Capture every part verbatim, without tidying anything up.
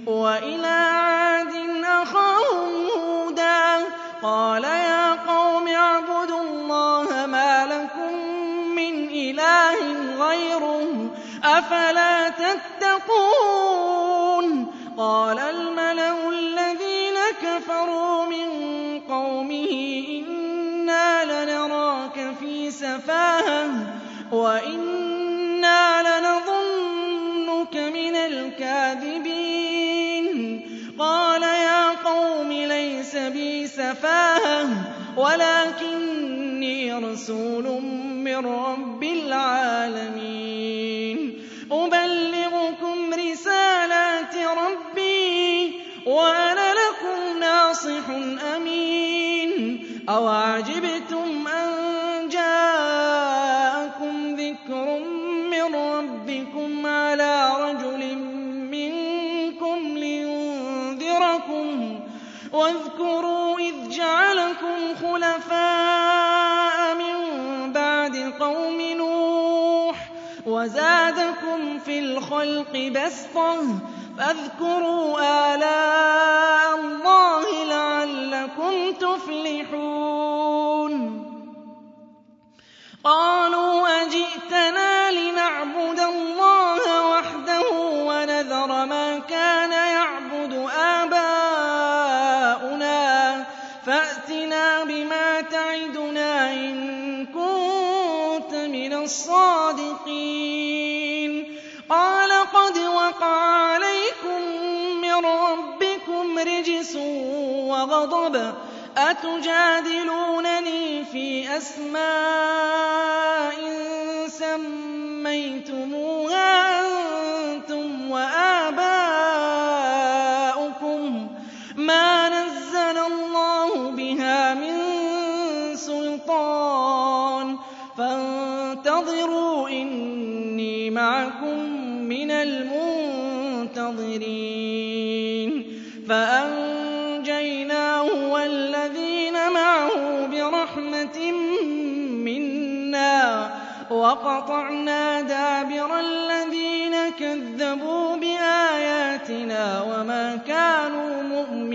وَإِلَىٰ عَادٍ أَخَاهُمْ هُودًا قَالَ يَا قَوْمِ اعْبُدُوا اللَّهَ مَا لَكُم مِّنْ إِلَٰهٍ غَيْرُهُ ۖ أَفَلَا تَتَّقُونَ قَالَ الْمَلَأُ الَّذِينَ كَفَرُوا مِن قَوْمِهِ إِنَّا لَنَرَاكَ فِي سَفَاهَةٍ وَإِنَّا لَنَظُنُّكَ مِنَ الْكَاذِبِينَ قَالَ يَا قَوْمِ لَيْسَ بِي سَفَاهَةٌ وَلَٰكِنِّي رَسُولٌ مِّن رَّبِّ الْعَالَمِينَ أُبَلِّغُكُمْ رِسَالَاتِ رَبِّي وَأَنَا لَكُمْ نَاصِحٌ أَمِينٌ أَوَعَجِبْتُمْ أَن جَاءَكُمْ ذِكْرٌ مِّن رَّبِّكُمْ عَلَىٰ رَجُلٍ مِّنكُمْ لِيُنذِرَكُمْ ۖ وَاذْكُرُوا إِذْ جَعَلَكُمْ خُلَفَاءَ مِن بَعْدِ قَوْمِ نُوحٍ وَزَادَكُمْ فِي الْخَلْقِ بَسْطَةً ۖ فَاذْكُرُوا آلَاءَ اللَّهِ لَعَلَّكُمْ تُفْلِحُونَ قَالُوا أَجِئْتَنَا لِنَعْبُدَ اللَّهَ وَحْدَهُ وَنَذَرَ مَا كَانَ يَعْبُدُ آبَاؤُنَا فَأْتِنَا بِمَا تَعِدُنَا إِن كُنتَ مِنَ الصَّادِقِينَ قَالَ قَدْ وَقَعَ عَلَيْكُم مِّن رَّبِّكُمْ رِجْسٌ وَغَضَبٌ أَتُجَادِلُونَنِي فِي أَسْمَاءٍ سَمَّيْتُمُوهَا أَنتُمْ وَآبَاؤُكُم مَّا نَزَّلَ اللَّهُ بِهَا مِن سُلْطَانٍ فَانتَظِرُوا إِنِّي مَعَكُم مِّنَ الْمُنتَظِرِينَ فَأَنجَيْنَاهُ وَالَّذِينَ مَعَهُ بِرَحْمَةٍ مِّنَّا وَقَطَعْنَا دَابِرَ الَّذِينَ كَذَّبُوا بِآيَاتِنَا وَمَا كَانُوا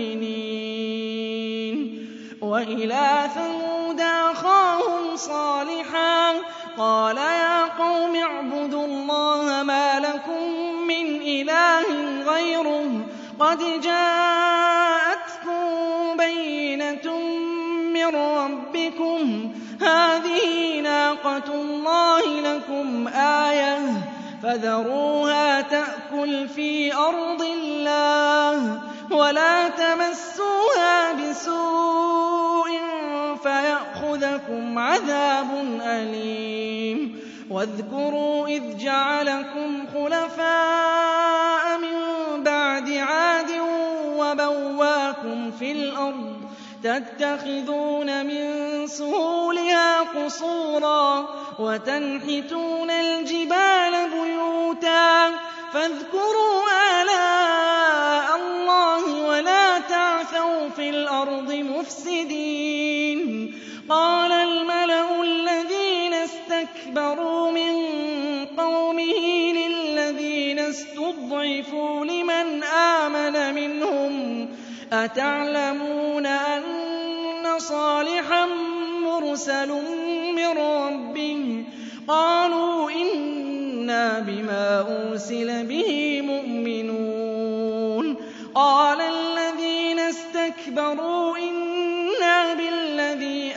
مُؤْمِنِينَ وَإِلَىٰ ثَمُودَ أَخَاهُمْ صَالِحًا قَالَ يَا قَوْمِ اعْبُدُوا اللَّهَ مَا لَكُم مِّنْ إِلَٰهٍ غَيْرُهُ قَدْ جَاءَتْكُم بَيِّنَةٌ مِّن رَّبِّكُمْ ۖ هَٰذِهِ نَاقَةُ اللَّهِ لَكُمْ آيَةً فَذَرُوهَا تَأْكُلْ فِي أَرْضِ اللَّهِ وَلَا تَمَسُّوهَا بِسُوءٍ فَيَأْخُذَكُمْ عَذَابٌ أَلِيمٌ وَاذْكُرُوا إِذْ جَعَلَكُمْ خُلَفَاءَ مِن بَعْدِ عَادٍ وَبَوَّاكُمْ فِي الْأَرْضِ تَتَّخِذُونَ مِن سُهُولِهَا قُصُورًا وَتَنْحِتُونَ الْجِبَالَ بُيُوتًا فَاذْكُرُوا آلَاءَ اللَّهِ وَلَا تَعْثَوْا فِي الْأَرْضِ مُفْسِدِينَ قَالَ الْمَلَأُ الَّذِينَ اسْتَكْبَرُوا مِن قَوْمِهِ لِلَّذِينَ اسْتُضْعِفُوا لِمَنْ آمَنَ مِنْهُمْ أَتَعْلَمُونَ أَنَّ صَالِحًا مُّرْسَلٌ مِّن رَّبِّهِ قَالُوا إِنَّا بِمَا أُرْسِلَ بِهِ مُؤْمِنُونَ قَالَ الَّذِينَ اسْتَكْبَرُوا إِنَّا بِالَّذِي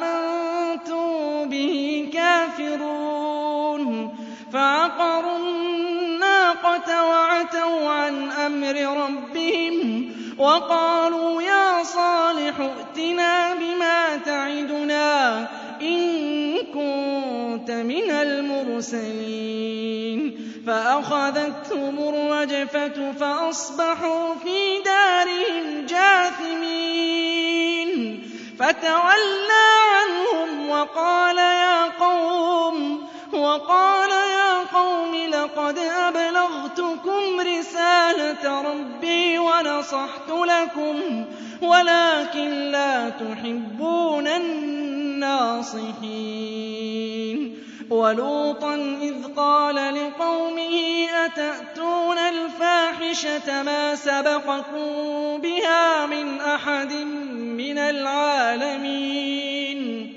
آمَنتُم بِهِ كَافِرُونَ فَعَقَرُوا النَّاقَةَ وَعَتَوْا عَنْ أَمْرِ رَبِّهِمْ وَقَالُوا يَا صَالِحُ ائْتِنَا بِمَا تَعِدُنَا إِن كُنتَ مِنَ الْمُرْسَلِينَ فَأَخَذَتْهُمُ الرَّجْفَةُ فَأَصْبَحُوا فِي دَارِهِمْ جَاثِمِينَ فَتَوَلَّىٰ عَنْهُمْ وَقَالَ يَا قَوْمِ وَقَالَ يَا قَوْمِ لَقَدْ أَبْلَغْتُكُمْ رِسَالَةَ رَبِّي وَنَصَحْتُ لَكُمْ وَلَٰكِن لَّا تُحِبُّونَ النَّاصِحِينَ وَلُوطًا إِذْ قَالَ لِقَوْمِهِ أَتَأْتُونَ الْفَاحِشَةَ مَا سَبَقَكُم بِهَا مِنْ أَحَدٍ مِّنَ الْعَالَمِينَ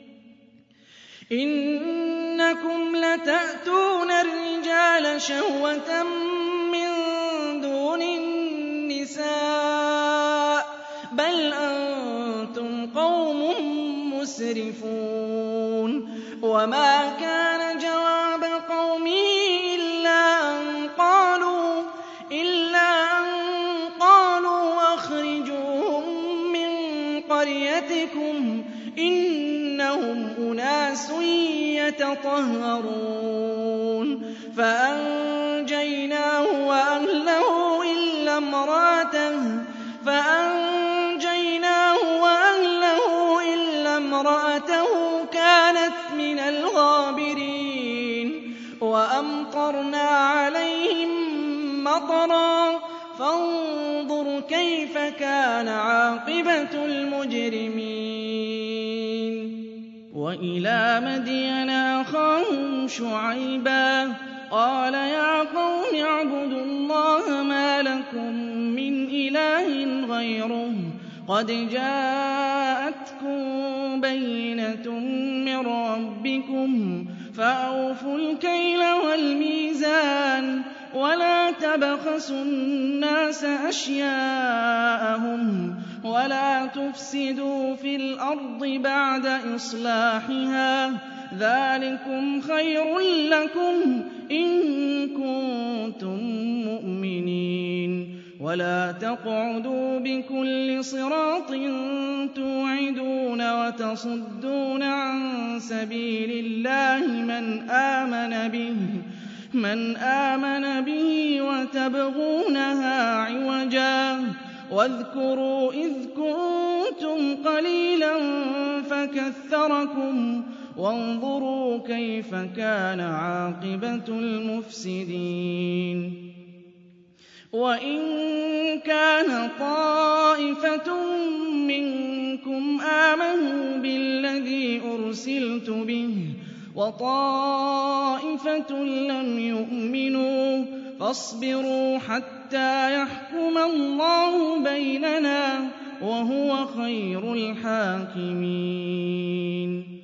إِنَّكُمْ لَتَأْتُونَ الرِّجَالَ شَهْوَةً مِّن دُونِ النِّسَاءِ بَلْ أَنتُمْ قَوْمٌ مُّسْرِفُونَ وَمَا كَانَ جَوَابَ قَوْمِهِ إِلَّا أَن قَالُوا إِلَّا أَن قَالُوا أَخْرِجُوهُم مِّن قَرْيَتِكُمْ إِنَّهُمْ أُنَاسٌ يَتَطَهَّرُونَ فَأَنجَيْنَاهُ وَأَهْلَهُ إِلَّا امْرَأَتَهُ فَأَنجَيْنَاهُ وَأَهْلَهُ إِلَّا امْرَأَتَهُ كَانَتْ مِنَ الْغَابِرِينَ وَأَمْطَرْنَا عَلَيْهِم مَّطَرًا فَانظُرْ كَيْفَ كَانَ عَاقِبَةُ الْمُجْرِمِينَ وَإِلَىٰ مَدْيَنَ أَخَاهُمْ شُعَيْبًا قَالَ يَا قَوْمِ اعْبُدُوا اللَّهَ مَا لَكُم مِّنْ إِلَٰهٍ غَيْرُهُ قَدْ جَاءَتْكُم بَيِّنَةٌ مِّن رَّبِّكُمْ فَأَوْفُوا الْكَيْلَ وَالْمِيزَانَ وَلَا تَبْخَسُوا النَّاسَ أَشْيَاءَهُمْ وَلَا تُفْسِدُوا فِي الْأَرْضِ بَعْدَ إِصْلَاحِهَا ذَٰلِكُمْ خَيْرٌ لَّكُمْ إِن كُنتُم مُّؤْمِنِينَ وَلَا تَقْعُدُوا بِكُلِّ صِرَاطٍ تُوعِدُونَ وَتَصُدُّونَ عَن سَبِيلِ اللَّهِ مَنْ آمَنَ بِهِ مَنْ آمَنَ بِهِ وَتَبْغُونَهَا عِوَجًا وَاذْكُرُوا إِذْ كُنتُمْ قَلِيلًا فَكَثَّرَكُمْ وَانظُرُوا كَيْفَ كَانَ عَاقِبَةُ الْمُفْسِدِينَ وَإِن كَانَ طَائِفَةٌ مِّنكُمْ آمَنُوا بِالَّذِي أُرْسِلْتُ بِهِ وَطَائِفَةٌ لَّمْ يُؤْمِنُوا فَاصْبِرُوا حَتَّىٰ يَحْكُمَ اللَّهُ بَيْنَنَا وَهُوَ خَيْرُ الْحَاكِمِينَ